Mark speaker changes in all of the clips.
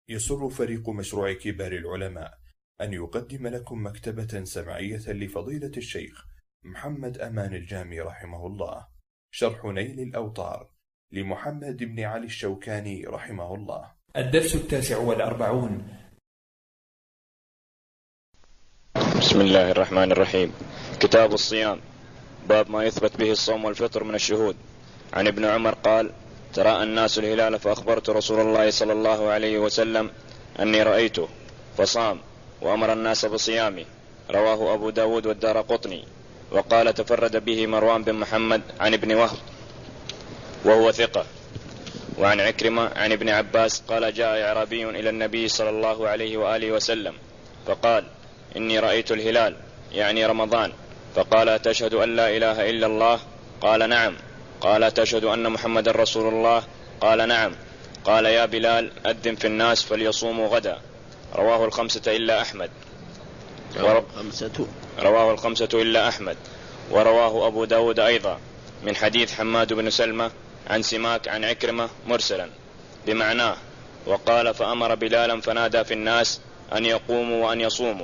Speaker 1: يسر فريق مشروع كبار العلماء أن يقدم لكم مكتبة سمعية لفضيلة الشيخ محمد أمان الجامي رحمه الله، شرح نيل الأوطار لمحمد بن علي الشوكاني رحمه الله. الدرس 49.
Speaker 2: بسم الله الرحمن الرحيم. كتاب الصيام، باب ما يثبت به الصوم والفطر من الشهود. عن ابن عمر قال: تراءى الناس الهلال فأخبرت رسول الله صلى الله عليه وسلم أني رأيته فصام وأمر الناس بصيامه. رواه أبو داود والدارقطني. وقال: تفرد به مروان بن محمد عن ابن وهب وهو ثقة. وعن عكرمة عن ابن عباس قال: جاء أعرابي إلى النبي صلى الله عليه وآله وسلم فقال: إني رأيت الهلال، يعني رمضان. فقال: تشهد أن لا إله إلا الله؟ قال: نعم. قال: تشهد أن محمد رسول الله؟ قال: نعم. قال: يا بلال أذن في الناس فليصوموا غدا. رواه الخمسة إلا أحمد. رواه الخمسة إلا أحمد. ورواه أبو داود أيضا من حديث حماد بن سلمة عن سماك عن عكرمة مرسلا بمعناه. وقال: فأمر بلالا فنادى في الناس أن يقوموا وأن يصوموا.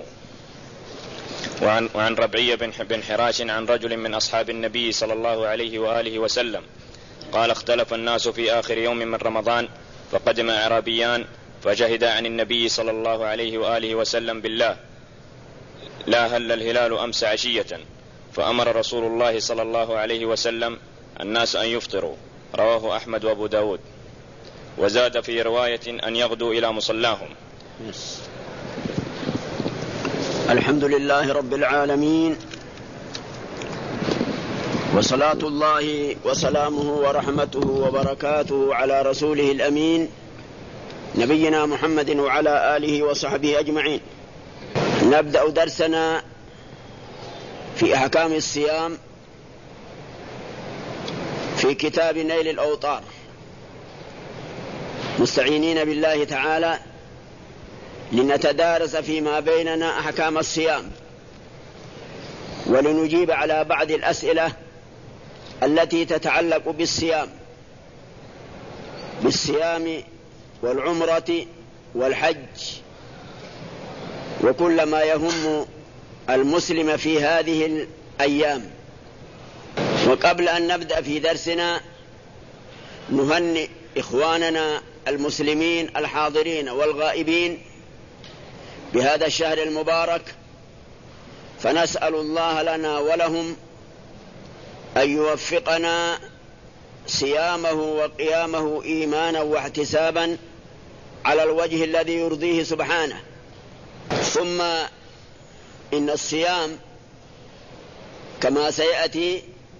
Speaker 2: وعن ربعية بن حراش عن رجل من أصحاب النبي صلى الله عليه وآله وسلم قال: اختلف الناس في آخر يوم من رمضان فقدم أعرابيان فجهدا عن النبي صلى الله عليه وآله وسلم بالله: لا هل الهلال أمس عشية؟ فأمر رسول الله صلى الله عليه وسلم الناس أن يفطروا. رواه أحمد وأبو داود. وزاد في رواية أن يغدوا إلى مصلاهم.
Speaker 3: الحمد لله رب العالمين، وصلاة الله وسلامه ورحمته وبركاته على رسوله الأمين نبينا محمد وعلى آله وصحبه أجمعين. نبدأ درسنا في أحكام الصيام في كتاب نيل الأوطار، مستعينين بالله تعالى لنتدارس فيما بيننا أحكام الصيام، ولنجيب على بعض الأسئلة التي تتعلق بالصيام والعمرة والحج وكل ما يهم المسلم في هذه الأيام. وقبل أن نبدأ في درسنا نهنئ إخواننا المسلمين الحاضرين والغائبين بهذا الشهر المبارك، فنسأل الله لنا ولهم أن يوفقنا صيامه وقيامه إيمانا واحتسابا على الوجه الذي يرضيه سبحانه. ثم إن الصيام كما سيأتي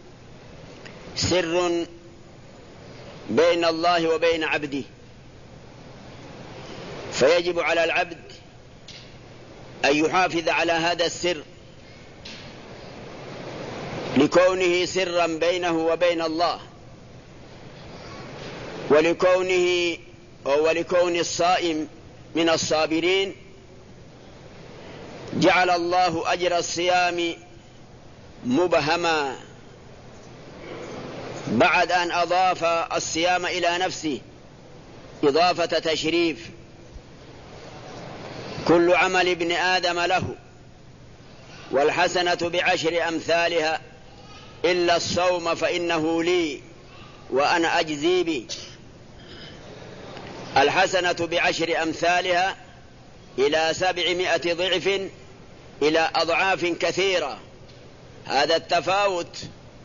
Speaker 3: سر بين الله وبين عبده، فيجب على العبد أن يحافظ على هذا السر لكونه سرا بينه وبين الله، ولكون الصائم من الصابرين. جعل الله أجر الصيام مبهما بعد أن أضاف الصيام إلى نفسه إضافة تشريف: كل عمل ابن آدم له والحسنة بعشر أمثالها إلا الصوم فإنه لي وأنا أجزي به. الحسنة بعشر أمثالها إلى 700 ضعف إلى أضعاف كثيرة. هذا التفاوت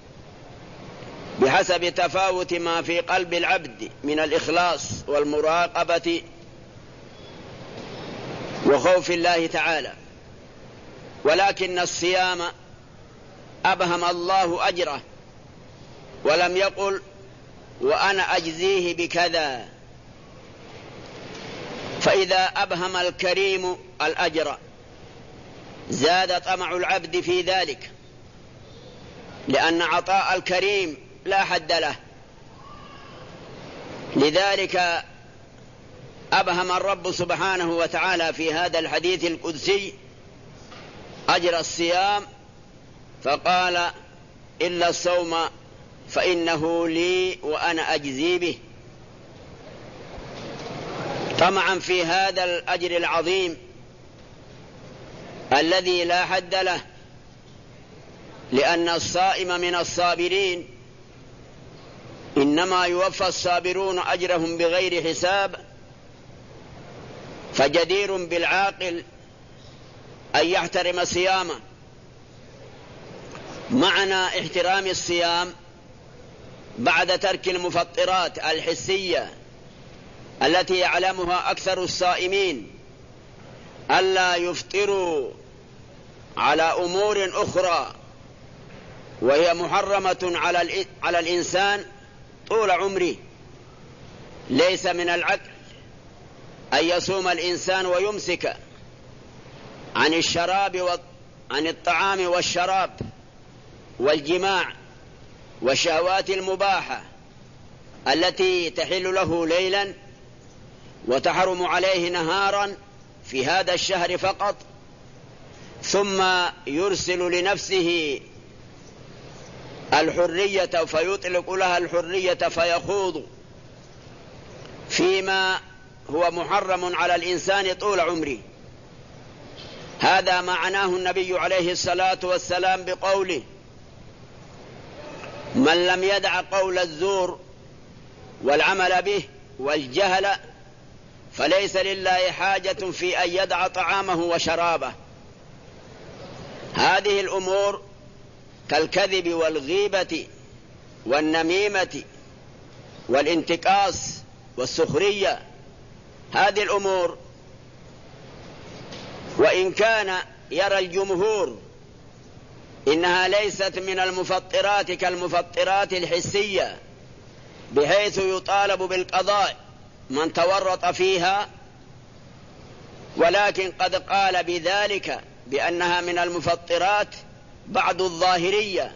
Speaker 3: بحسب تفاوت ما في قلب العبد من الإخلاص والمراقبة وخوف الله تعالى. ولكن الصيام أبهم الله أجره ولم يقل وأنا أجزيه بكذا، فإذا أبهم الكريم الأجر زاد طمع العبد في ذلك، لأن عطاء الكريم لا حد له. لذلك أبهم الرب سبحانه وتعالى في هذا الحديث القدسي أجر الصيام، فقال: إلا الصوم فإنه لي وأنا أجزي به. طمعا في هذا الأجر العظيم الذي لا حد له، لأن الصائم من الصابرين، إنما يوفى الصابرون أجرهم بغير حساب. فجدير بالعاقل أن يحترم صيامه. معنى احترام الصيام بعد ترك المفطرات الحسية التي يعلمها أكثر الصائمين، ألا يفطروا على أمور أخرى وهي محرمة على الإنسان طول عمره. ليس من العقل أن يصوم الإنسان ويمسك عن الشراب عن الطعام والشراب والجماع والشهوات المباحة التي تحل له ليلا وتحرم عليه نهارا في هذا الشهر فقط، ثم يرسل لنفسه الحرية فيطلق لها الحرية فيخوض فيما هو محرم على الإنسان طول عمره. هذا معناه النبي عليه الصلاة والسلام بقوله: من لم يدع قول الزور والعمل به والجهل فليس لله حاجة في أن يدع طعامه وشرابه. هذه الأمور كالكذب والغيبة والنميمة والانتقاص والسخرية، هذه الأمور وإن كان يرى الجمهور إنها ليست من المفطرات كالمفطرات الحسية بحيث يطالب بالقضاء من تورط فيها، ولكن قد قال بذلك بأنها من المفطرات بعض الظاهرية،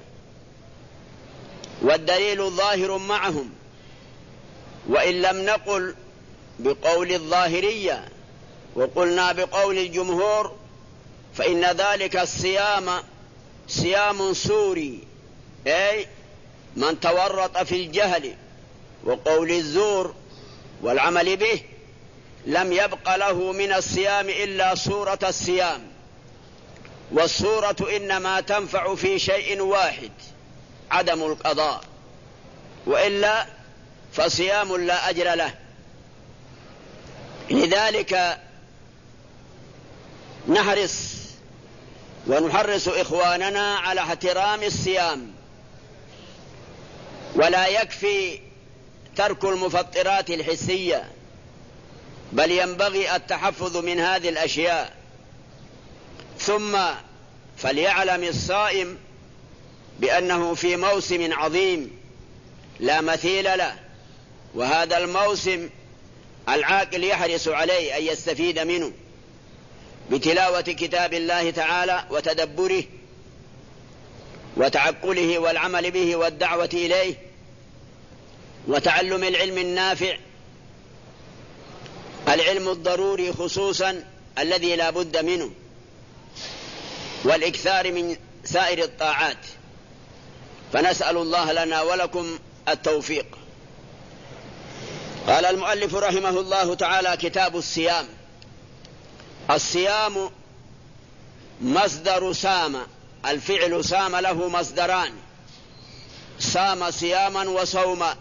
Speaker 3: والدليل ظاهر معهم. وإن لم نقل بقول الظاهرية وقلنا بقول الجمهور فإن ذلك الصيام صيام سوري، أي من تورط في الجهل وقول الزور والعمل به لم يبق له من الصيام إلا صورة الصيام، والصورة إنما تنفع في شيء واحد: عدم القضاء، وإلا فصيام لا أجر له. لذلك نحرص ونحرص إخواننا على احترام الصيام، ولا يكفي ترك المفطرات الحسية، بل ينبغي التحفظ من هذه الأشياء. ثم فليعلم الصائم بأنه في موسم عظيم لا مثيل له، وهذا الموسم العاقل يحرص عليه أن يستفيد منه بتلاوة كتاب الله تعالى وتدبره وتعقله والعمل به والدعوة إليه وتعلم العلم النافع، العلم الضروري خصوصا الذي لا بد منه، والإكثار من سائر الطاعات. فنسأل الله لنا ولكم التوفيق. قال المؤلف رحمه الله تعالى: كتاب الصيام. الصيام مصدر سام، الفعل سام له مصدران: صام صياما وصوما.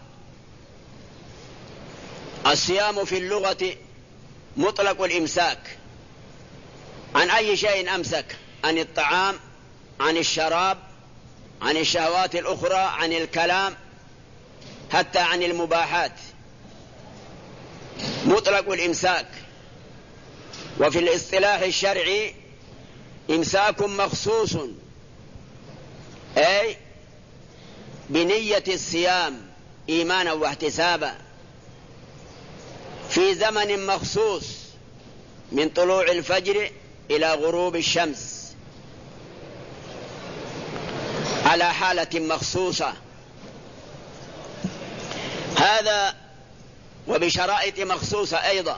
Speaker 3: الصيام في اللغة مطلق الإمساك عن أي شيء أمسك، عن الطعام، عن الشراب، عن الشهوات الأخرى، عن الكلام، حتى عن المباحات، مطلق الإمساك. وفي الاصطلاح الشرعي إمساك مخصوص، أي بنية الصيام إيمانا واحتسابا في زمن مخصوص من طلوع الفجر إلى غروب الشمس على حالة مخصوصة. هذا وبشرائط مخصوصة أيضا،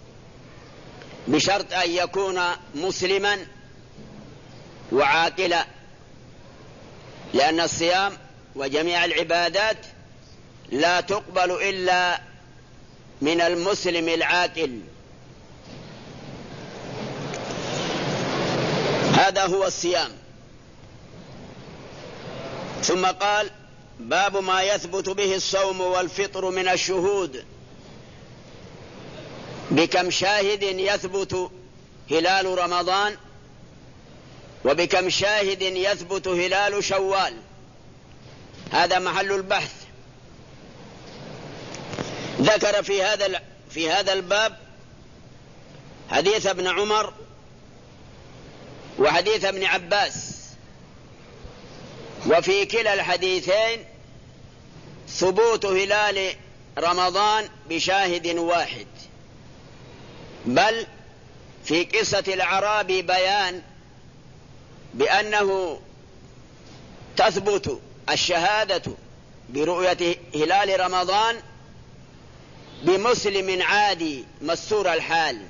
Speaker 3: بشرط أن يكون مسلما وعاقلا، لأن الصيام وجميع العبادات لا تقبل إلا من المسلم العاقل هذا هو الصيام. ثم قال: باب ما يثبت به الصوم والفطر من الشهود. بكم شاهد يثبت هلال رمضان، وبكم شاهد يثبت هلال شوال. هذا محل البحث. ذكر في هذا الباب حديث ابن عمر وحديث ابن عباس، وفي كلا الحديثين ثبوت هلال رمضان بشاهد واحد، بل في قصة الأعرابي بيان بأنه تثبت الشهادة برؤية هلال رمضان بمسلم عادي مستور الحال.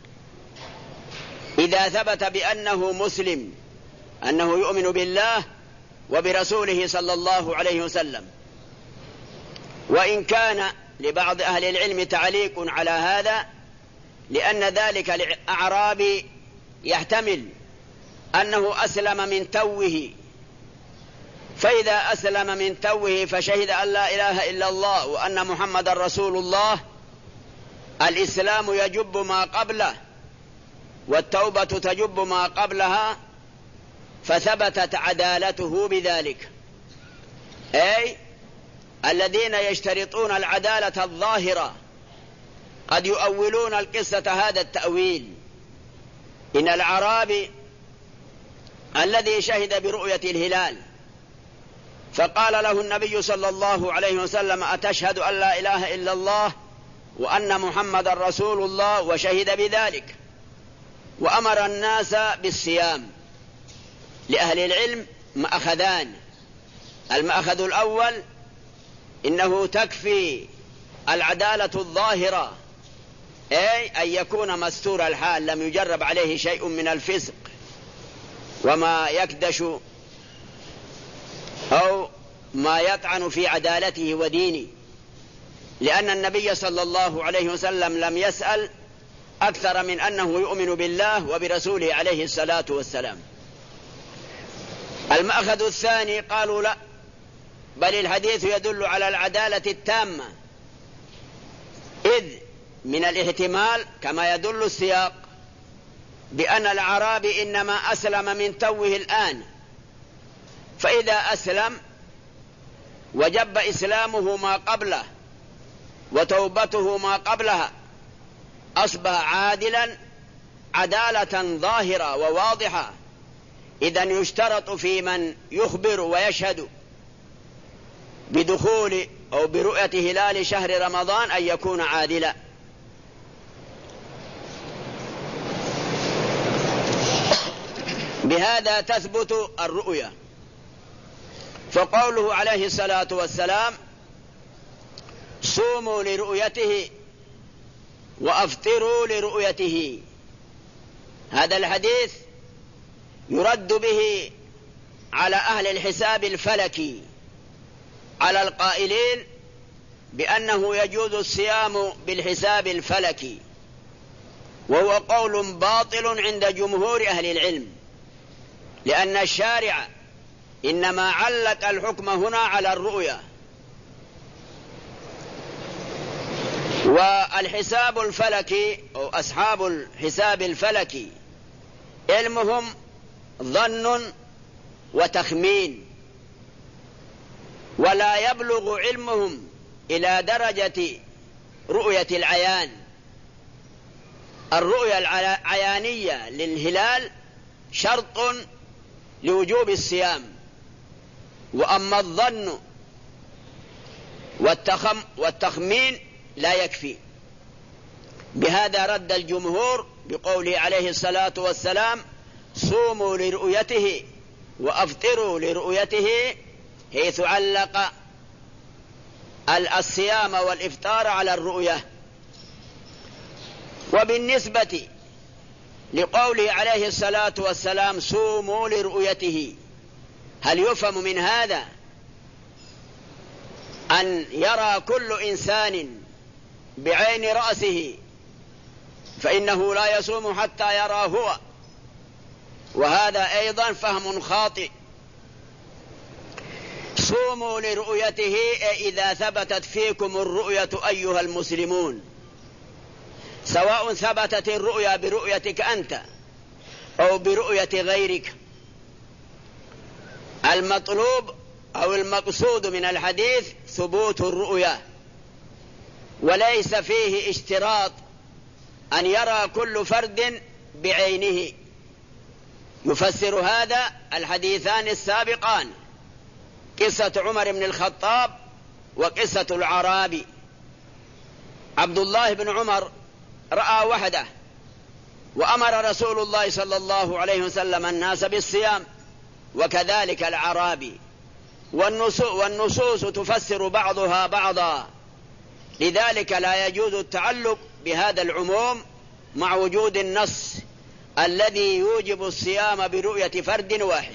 Speaker 3: إذا ثبت بأنه مسلم، أنه يؤمن بالله وبرسوله صلى الله عليه وسلم. وإن كان لبعض أهل العلم تعليق على هذا، لأن ذلك الأعرابي يحتمل أنه أسلم من توه، فإذا أسلم من توه فشهد أن لا إله إلا الله وأن محمد رسول الله، الإسلام يجب ما قبله والتوبة تجب ما قبلها، فثبتت عدالته بذلك. أي الذين يشترطون العدالة الظاهرة قد يؤولون القصة هذا التأويل. إن الأعرابي الذي شهد برؤية الهلال فقال له النبي صلى الله عليه وسلم: أتشهد أن لا إله إلا الله وأن محمد رسول الله؟ وشهد بذلك، وأمر الناس بالصيام. لأهل العلم مأخذان: المأخذ الأول إنه تكفي العدالة الظاهرة، أي أن يكون مستور الحال لم يجرب عليه شيء من الفسق وما يكدش أو ما يطعن في عدالته ودينه، لأن النبي صلى الله عليه وسلم لم يسأل أكثر من أنه يؤمن بالله وبرسوله عليه الصلاة والسلام. المأخذ الثاني قالوا لا، بل الحديث يدل على العدالة التامة، إذ من الاحتمال كما يدل السياق بأن الأعرابي إنما أسلم من توه الآن، فإذا أسلم وجب إسلامه ما قبله وتوبته ما قبلها، أصبح عادلا عدالة ظاهرة وواضحة. إذن يشترط في من يخبر ويشهد بدخول أو برؤية هلال شهر رمضان أن يكون عادلا. بهذا تثبت الرؤية. فقوله عليه الصلاة والسلام: صوموا لرؤيته وأفطروا لرؤيته، هذا الحديث يرد به على أهل الحساب الفلكي، على القائلين بأنه يجوز الصيام بالحساب الفلكي، وهو قول باطل عند جمهور أهل العلم، لأن الشارع إنما علق الحكم هنا على الرؤية. والحساب الفلكي أو أصحاب الحساب الفلكي علمهم ظن وتخمين، ولا يبلغ علمهم إلى درجة رؤية العيان. الرؤية العيانية للهلال شرط لوجوب الصيام، وأما الظن والتخمين لا يكفي. بهذا رد الجمهور بقوله عليه الصلاة والسلام: صوموا لرؤيته وأفطروا لرؤيته، حيث علق الصيام والإفطار على الرؤية. وبالنسبة لقوله عليه الصلاة والسلام: صوموا لرؤيته، هل يفهم من هذا أن يرى كل إنسان بعين رأسه فإنه لا يصوم حتى يرى هو، وهذا أيضا فهم خاطئ. صوموا لرؤيته إذا ثبتت فيكم الرؤية أيها المسلمون، سواء ثبتت الرؤيا برؤيتك أنت أو برؤية غيرك. المطلوب أو المقصود من الحديث ثبوت الرؤيا، وليس فيه اشتراط أن يرى كل فرد بعينه. يفسر هذا الحديثان السابقان، قصة عمر بن الخطاب وقصة العرابي. عبد الله بن عمر رأى وحده، وأمر رسول الله صلى الله عليه وسلم الناس بالصيام، وكذلك العرابي. والنصوص تفسر بعضها بعضا، لذلك لا يجوز التعلق بهذا العموم مع وجود النص الذي يوجب الصيام برؤية فرد واحد.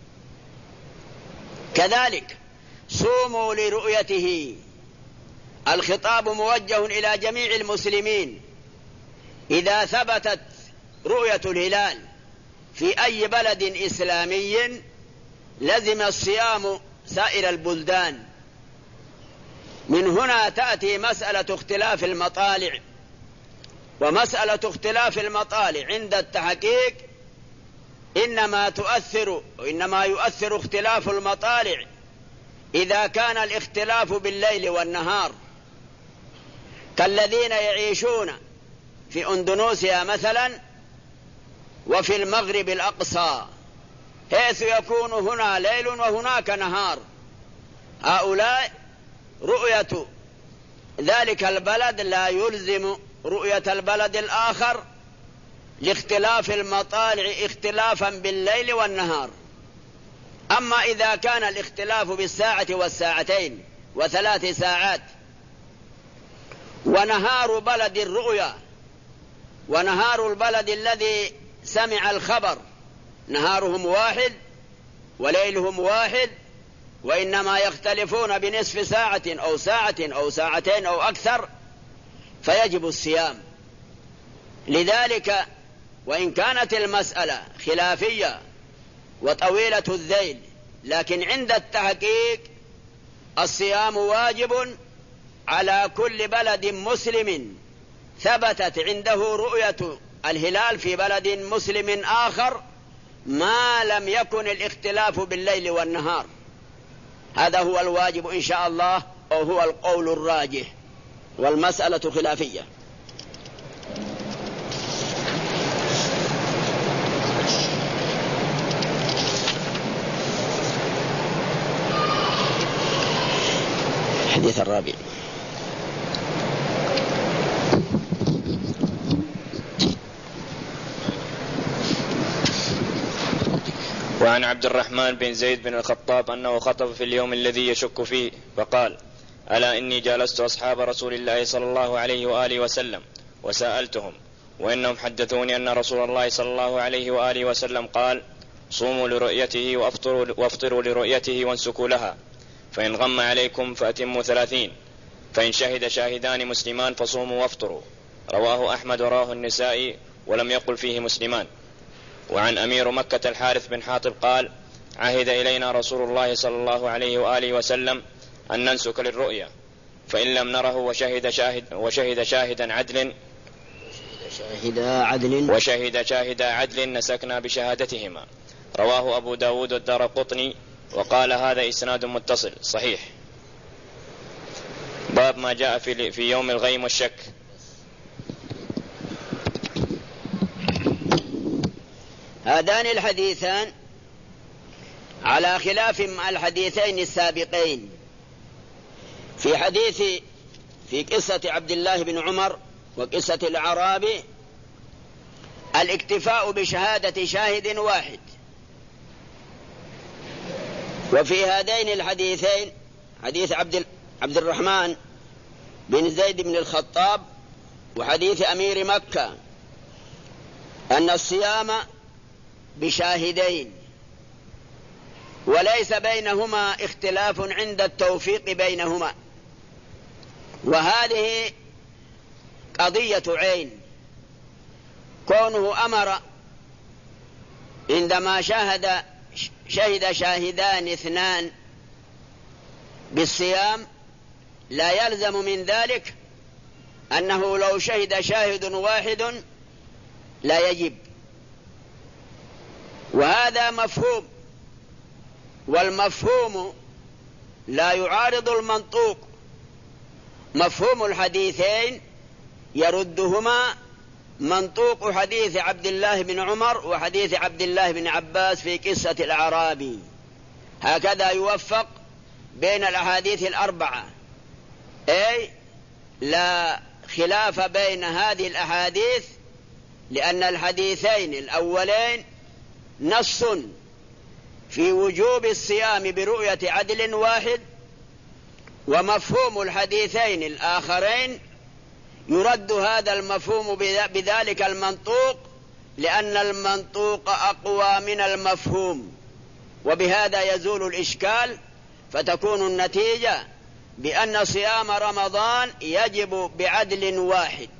Speaker 3: كذلك صوموا لرؤيته، الخطاب موجه إلى جميع المسلمين. إذا ثبتت رؤية الهلال في أي بلد إسلامي لزم الصيام سائر البلدان. من هنا تأتي مسألة اختلاف المطالع، ومسألة اختلاف المطالع عند التحقيق إنما يؤثر اختلاف المطالع إذا كان الاختلاف بالليل والنهار، كالذين يعيشون في أندونيسيا مثلا وفي المغرب الأقصى، حيث يكون هنا ليل وهناك نهار. هؤلاء رؤية ذلك البلد لا يلزم رؤية البلد الآخر لاختلاف المطالع اختلافا بالليل والنهار. أما إذا كان الاختلاف بالساعة والساعتين وثلاث ساعات، ونهار بلد الرؤيا ونهار البلد الذي سمع الخبر نهارهم واحد وليلهم واحد، وإنما يختلفون بنصف ساعة أو ساعة أو ساعتين أو أكثر، فيجب الصيام. لذلك وإن كانت المسألة خلافية وطويلة الذيل، لكن عند التحقيق الصيام واجب على كل بلد مسلم ثبتت عنده رؤية الهلال في بلد مسلم آخر، ما لم يكن الاختلاف بالليل والنهار. هذا هو الواجب إن شاء الله، أو هو القول الراجح، والمسألة خلافية. الحديث الرابع:
Speaker 2: وعن عبد الرحمن بن زيد بن الخطاب أنه خطب في اليوم الذي يشك فيه فقال: ألا إني جالست أصحاب رسول الله صلى الله عليه وآله وسلم وسألتهم، وإنهم حدثوني أن رسول الله صلى الله عليه وآله وسلم قال: صوموا لرؤيته وافطروا لرؤيته وانسكوا لها، فإن غم عليكم فأتموا 30، فإن شهد شاهدان مسلمان فصوموا وافطروا. رواه أحمد ورواه النسائي ولم يقل فيه مسلمان. وعن أمير مكة الحارث بن حاطب قال: عهد إلينا رسول الله صلى الله عليه وآله وسلم أن ننسك للرؤيا، فإن لم نره وشهد شاهد عدل نسكنا بشهادتهما. رواه أبو داود والدارقطني وقال: هذا إسناد متصل صحيح. باب ما جاء في يوم الغيم والشك.
Speaker 3: هذان الحديثان على خلاف مع الحديثين السابقين. في قصة عبد الله بن عمر وقصة العرابي الاكتفاء بشهادة شاهد واحد، وفي هذين الحديثين حديث عبد الرحمن بن زيد بن الخطاب وحديث أمير مكة أن الصيام بشاهدين، وليس بينهما اختلاف عند التوفيق بينهما، وهذه قضية عين. كونه أمر عندما شهد شاهدان اثنان بالصيام لا يلزم من ذلك أنه لو شهد شاهد واحد لا يجب، وهذا مفهوم، والمفهوم لا يعارض المنطوق. مفهوم الحديثين يردهما منطوق حديث عبد الله بن عمر وحديث عبد الله بن عباس في قصة الأعرابي. هكذا يوفق بين الأحاديث الأربعة، أي لا خلاف بين هذه الأحاديث، لأن الحديثين الأولين نص في وجوب الصيام برؤية عدل واحد، ومفهوم الحديثين الآخرين يرد هذا المفهوم بذلك المنطوق، لأن المنطوق أقوى من المفهوم، وبهذا يزول الإشكال، فتكون النتيجة بأن صيام رمضان يجب بعدل واحد.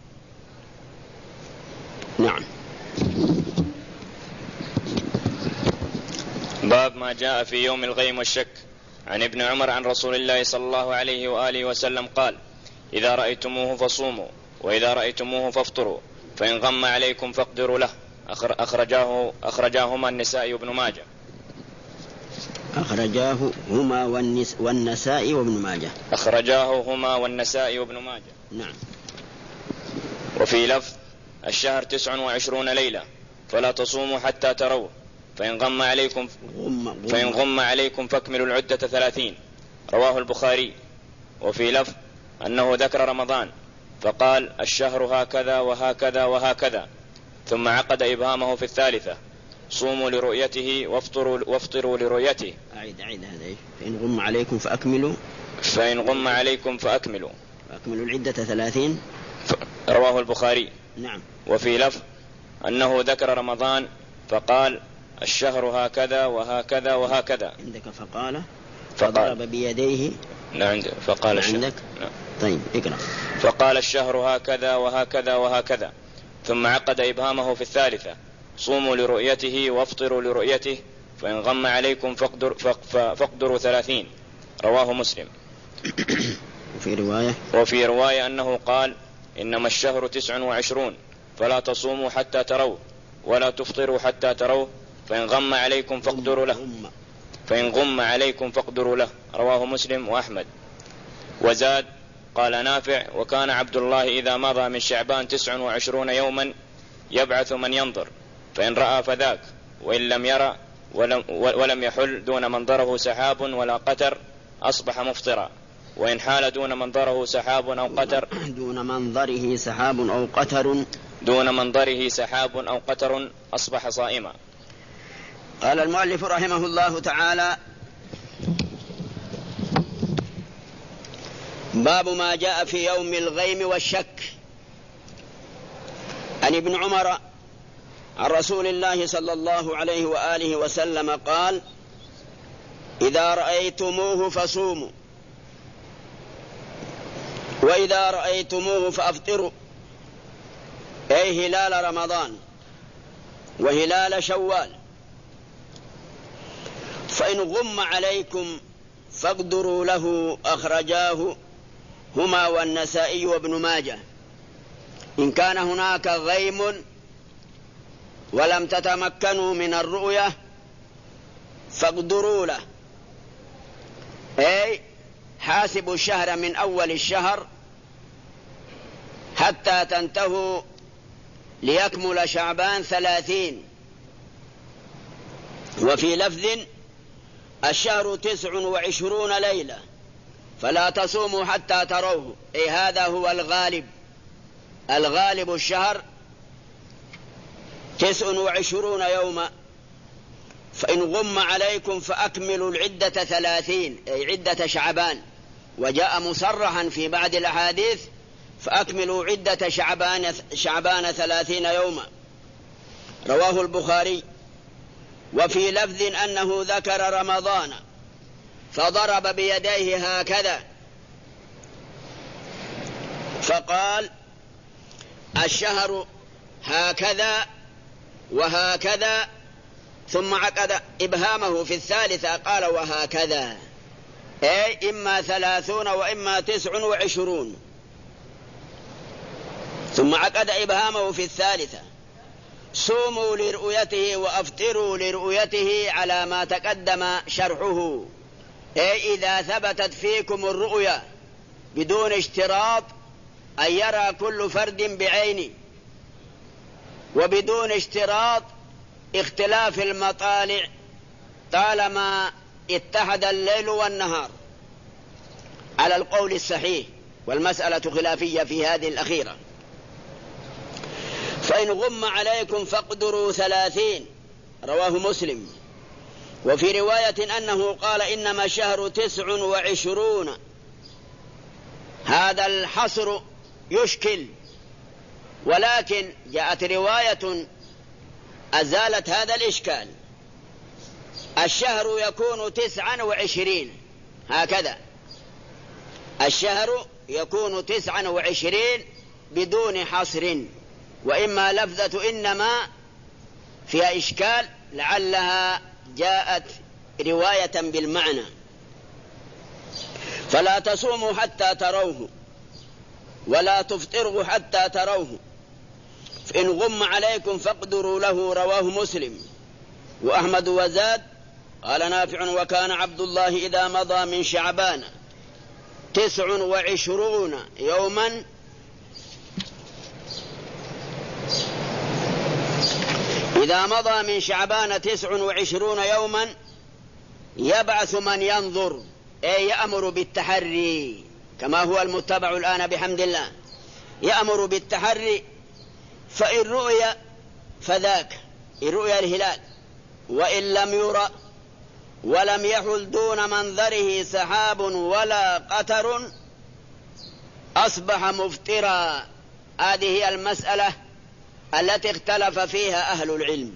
Speaker 3: نعم.
Speaker 2: باب ما جاء في يوم الغيم والشك. عن ابن عمر عن رسول الله صلى الله عليه وآله وسلم قال: إذا رأيتموه فصوموا، وإذا رأيتموه فافطروا، فإن غم عليكم فاقدروا له. أخرجاهما النسائي وابن ماجه.
Speaker 3: أخرجاهما والنسائي وابن ماجه.
Speaker 2: أخرجاهما والنسائي وابن ماجه.
Speaker 3: نعم.
Speaker 2: وفي لفظ: الشهر 29 ليلة فلا تصوموا حتى تروه، فإن غم عليكم فاكملوا العدة 30. رواه البخاري. وفي لفظ أنه ذكر رمضان فقال: الشهر هكذا وهكذا وهكذا، ثم عقد إبهامه في الثالثة: صوموا لرؤيته وافطروا لرؤيته.
Speaker 3: أعيد هذا. فإن غم عليكم فأكملوا العدة 30.
Speaker 2: رواه البخاري.
Speaker 3: نعم.
Speaker 2: وفي لفظ أنه ذكر رمضان فقال: الشهر هكذا وهكذا وهكذا.
Speaker 3: عندك فضرب بيديه.
Speaker 2: نعم. فقال
Speaker 3: عندك.
Speaker 2: نعم.
Speaker 3: طيب اقرأ.
Speaker 2: فقال: الشهر هكذا وهكذا وهكذا، ثم عقد إبهامه في الثالثة: صوموا لرؤيته وافطروا لرؤيته، فإن غم عليكم فاقدروا 30. رواه مسلم. وفي رواية أنه قال: إنما الشهر 29 فلا تصوموا حتى تروه ولا تفطروا حتى تروه، فإن غم عليكم فاقدروا له. رواه مسلم وأحمد. وزاد: قال نافع: وكان عبد الله إذا مضى من شعبان 29 يوما يبعث من ينظر، فإن رأى فذاك، وإن لم يرى ولم يحل دون منظره سحاب ولا قتر أصبح مفطرا، وإن حال دون منظره سحاب أو قتر أصبح صائما.
Speaker 3: قال المؤلف رحمه الله تعالى: باب ما جاء في يوم الغيم والشك. عن ابن عمر عن رسول الله صلى الله عليه وآله وسلم قال: إذا رأيتموه فصوموا، وإذا رأيتموه فأفطروا، أي هلال رمضان وهلال شوال، فإن غم عليكم فاقدروا له. أخرجاه هما والنسائي وابن ماجه. إن كان هناك غيم ولم تتمكنوا من الرؤية فاقدروا له، أي حاسبوا الشهر من أول الشهر حتى تنتهوا ليكمل شعبان 30. وفي لفظ: الشهر 29 ليلة فلا تصوموا حتى تروه، أي هذا هو الغالب الشهر 29 يوما، فإن غم عليكم فأكملوا العدة 30، أي عدة شعبان. وجاء مصرحا في بعض الأحاديث: فأكملوا عدة شعبان 30 يوما. رواه البخاري. وفي لفظ أنه ذكر رمضان فضرب بيديه هكذا فقال: الشهر هكذا وهكذا ثم عقد إبهامه في الثالثة قال وهكذا، أي إما 30 وإما 29. ثم عقد إبهامه في الثالثة صوموا لرؤيته وأفطروا لرؤيته على ما تقدم شرحه، أي إذا ثبتت فيكم الرؤيا بدون اشتراط أن يرى كل فرد بعينه، وبدون اشتراط اختلاف المطالع طالما اتحد الليل والنهار على القول الصحيح، والمسألة خلافية في هذه الأخيرة. فإن غم عليكم فاقدروا 30، رواه مسلم. وفي رواية أنه قال إنما الشهر 29، هذا الحصر يشكل، ولكن جاءت رواية أزالت هذا الإشكال. الشهر يكون 29، هكذا الشهر يكون 29 بدون حصر، وإما لفظة إنما فيها إشكال لعلها جاءت رواية بالمعنى. فلا تصوموا حتى تروه ولا تفطروا حتى تروه، فإن غم عليكم فاقدروا له، رواه مسلم وأحمد وزاد. قال نافع وكان عبد الله إذا مضى من شعبان 29 يوما إذا مضى من شعبان 29 يوما يبعث من ينظر، أي يأمر بالتحري كما هو المتبع الآن بحمد الله، يأمر بالتحري. فإن رؤي فذاك، إن رؤي الهلال، وإن لم يرى ولم يحل دون منظره سحاب ولا قطر أصبح مفطرا. هذه هي المسألة التي اختلف فيها أهل العلم.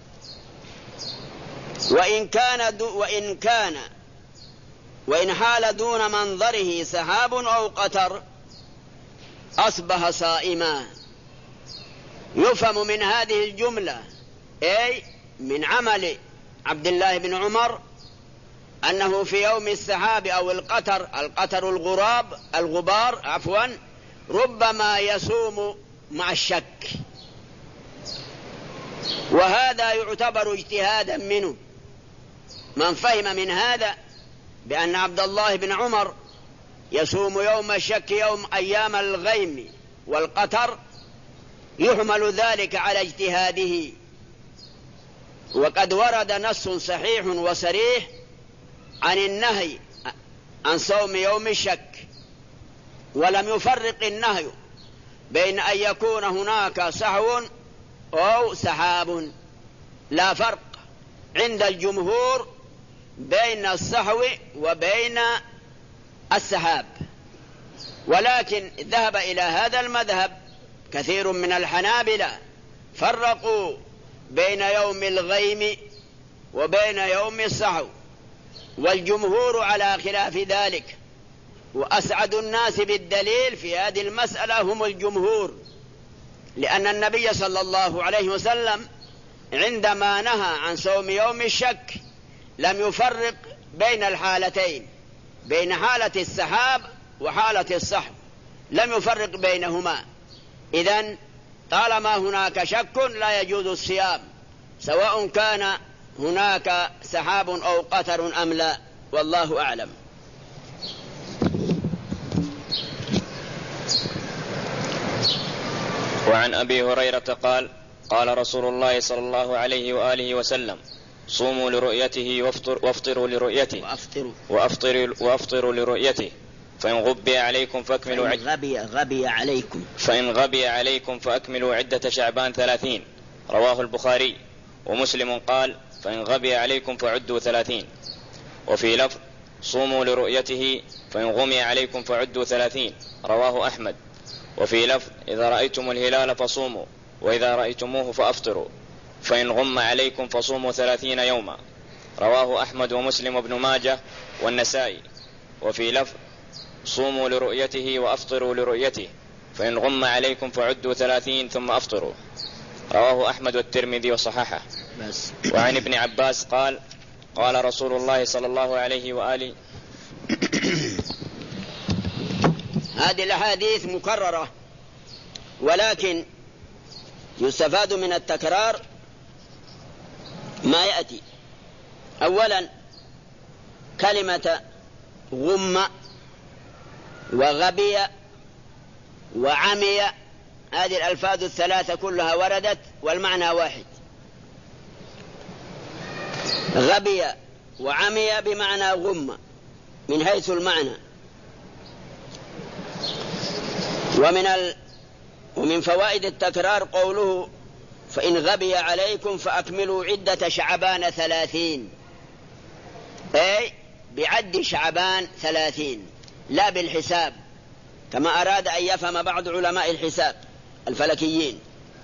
Speaker 3: وإن حال دون منظره سحاب أو قطر أصبح صائما. يفهم من هذه الجملة، أي من عمل عبد الله بن عمر، أنه في يوم السحاب أو القطر الغبار ربما يصوم مع الشك، وهذا يعتبر اجتهادا منه. من فهم من هذا بأن عبد الله بن عمر يصوم يوم الشك أيام الغيم والقطر يحمل ذلك على اجتهاده. وقد ورد نص صحيح وصريح عن النهي عن صوم يوم الشك، ولم يفرق النهي بين أن يكون هناك سحو أو سحاب. لا فرق عند الجمهور بين السحو وبين السحاب، ولكن ذهب إلى هذا المذهب كثير من الحنابلة، فرقوا بين يوم الغيم وبين يوم السحو، والجمهور على خلاف ذلك. وأسعد الناس بالدليل في هذه المسألة هم الجمهور، لأن النبي صلى الله عليه وسلم عندما نهى عن صوم يوم الشك لم يفرق بين الحالتين، بين حالة السحاب وحالة السحو، لم يفرق بينهما. إذن طالما هناك شك لا يجوز الصيام، سواء كان هناك سحاب أو قطر أم لا، والله أعلم.
Speaker 2: وعن أبي هريرة قال قال رسول الله صلى الله عليه وآله وسلم صوموا لرؤيته وافطروا لرؤيته وافطروا لرؤيته، فإن غبي عليكم فأكملوا فإن غبي عليكم فأكملوا عدة شعبان 30، رواه البخاري. ومسلم قال فإن غبي عليكم فعدوا 30. وفي لفظ صوموا لرؤيته فإن غمي عليكم فعدوا 30، رواه أحمد. وفي لفظ إذا رأيتم الهلال فصوموا وإذا رأيتموه فأفطروا، فإن غم عليكم فصوموا 30 يوما، رواه أحمد ومسلم وابن ماجه والنسائي. وفي لفظ صوموا لرؤيته وأفطروا لرؤيته، فإن غم عليكم فعدوا 30 ثم أفطروا، رواه أحمد والترمذي وصححه.
Speaker 3: بس.
Speaker 2: وعن ابن عباس قال قال رسول الله صلى الله عليه وآله.
Speaker 3: هذه الأحاديث مكررة، ولكن يستفاد من التكرار ما يأتي. أولا كلمة غم وغبي وعمي، هذه الألفاظ الثلاثة كلها وردت والمعنى واحد. غبي وعمي بمعنى غم من حيث المعنى. ومن فوائد التكرار قوله فإن غبي عليكم فأكملوا عدة شعبان 30، أي بعد شعبان 30، لا بالحساب كما أراد أن يفهم بعض علماء الحساب الفلكيين.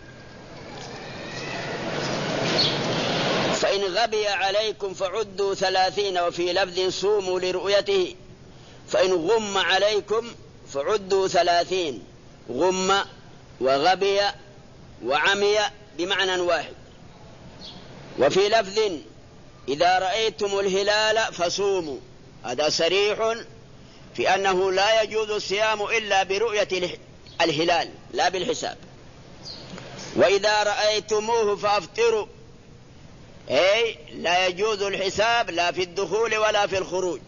Speaker 3: فإن غبي عليكم فعدوا 30، وفي لفظ صوموا لرؤيته. فإن غم عليكم فعدوا 30، غم وغبي وعمي بمعنى واحد. وفي لفظ إذا رأيتم الهلال فصوموا، هذا صريح في أنه لا يجوز الصيام إلا برؤية الهلال لا بالحساب. وإذا رأيتموه فأفطروا، أي لا يجوز الحساب لا في الدخول ولا في الخروج.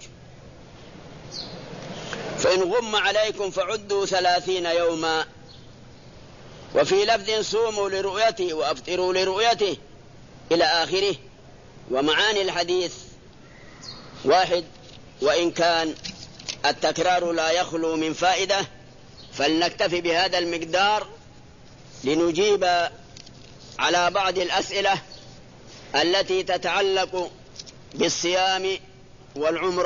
Speaker 3: فإن غم عليكم فعدوا 30 يوما. وفي لفظ صوموا لرؤيته وأفطروا لرؤيته إلى آخره. ومعاني الحديث واحد، وإن كان التكرار لا يخلو من فائدة، فلنكتفي بهذا المقدار لنجيب على بعض الأسئلة التي تتعلق بالصيام والعمرة.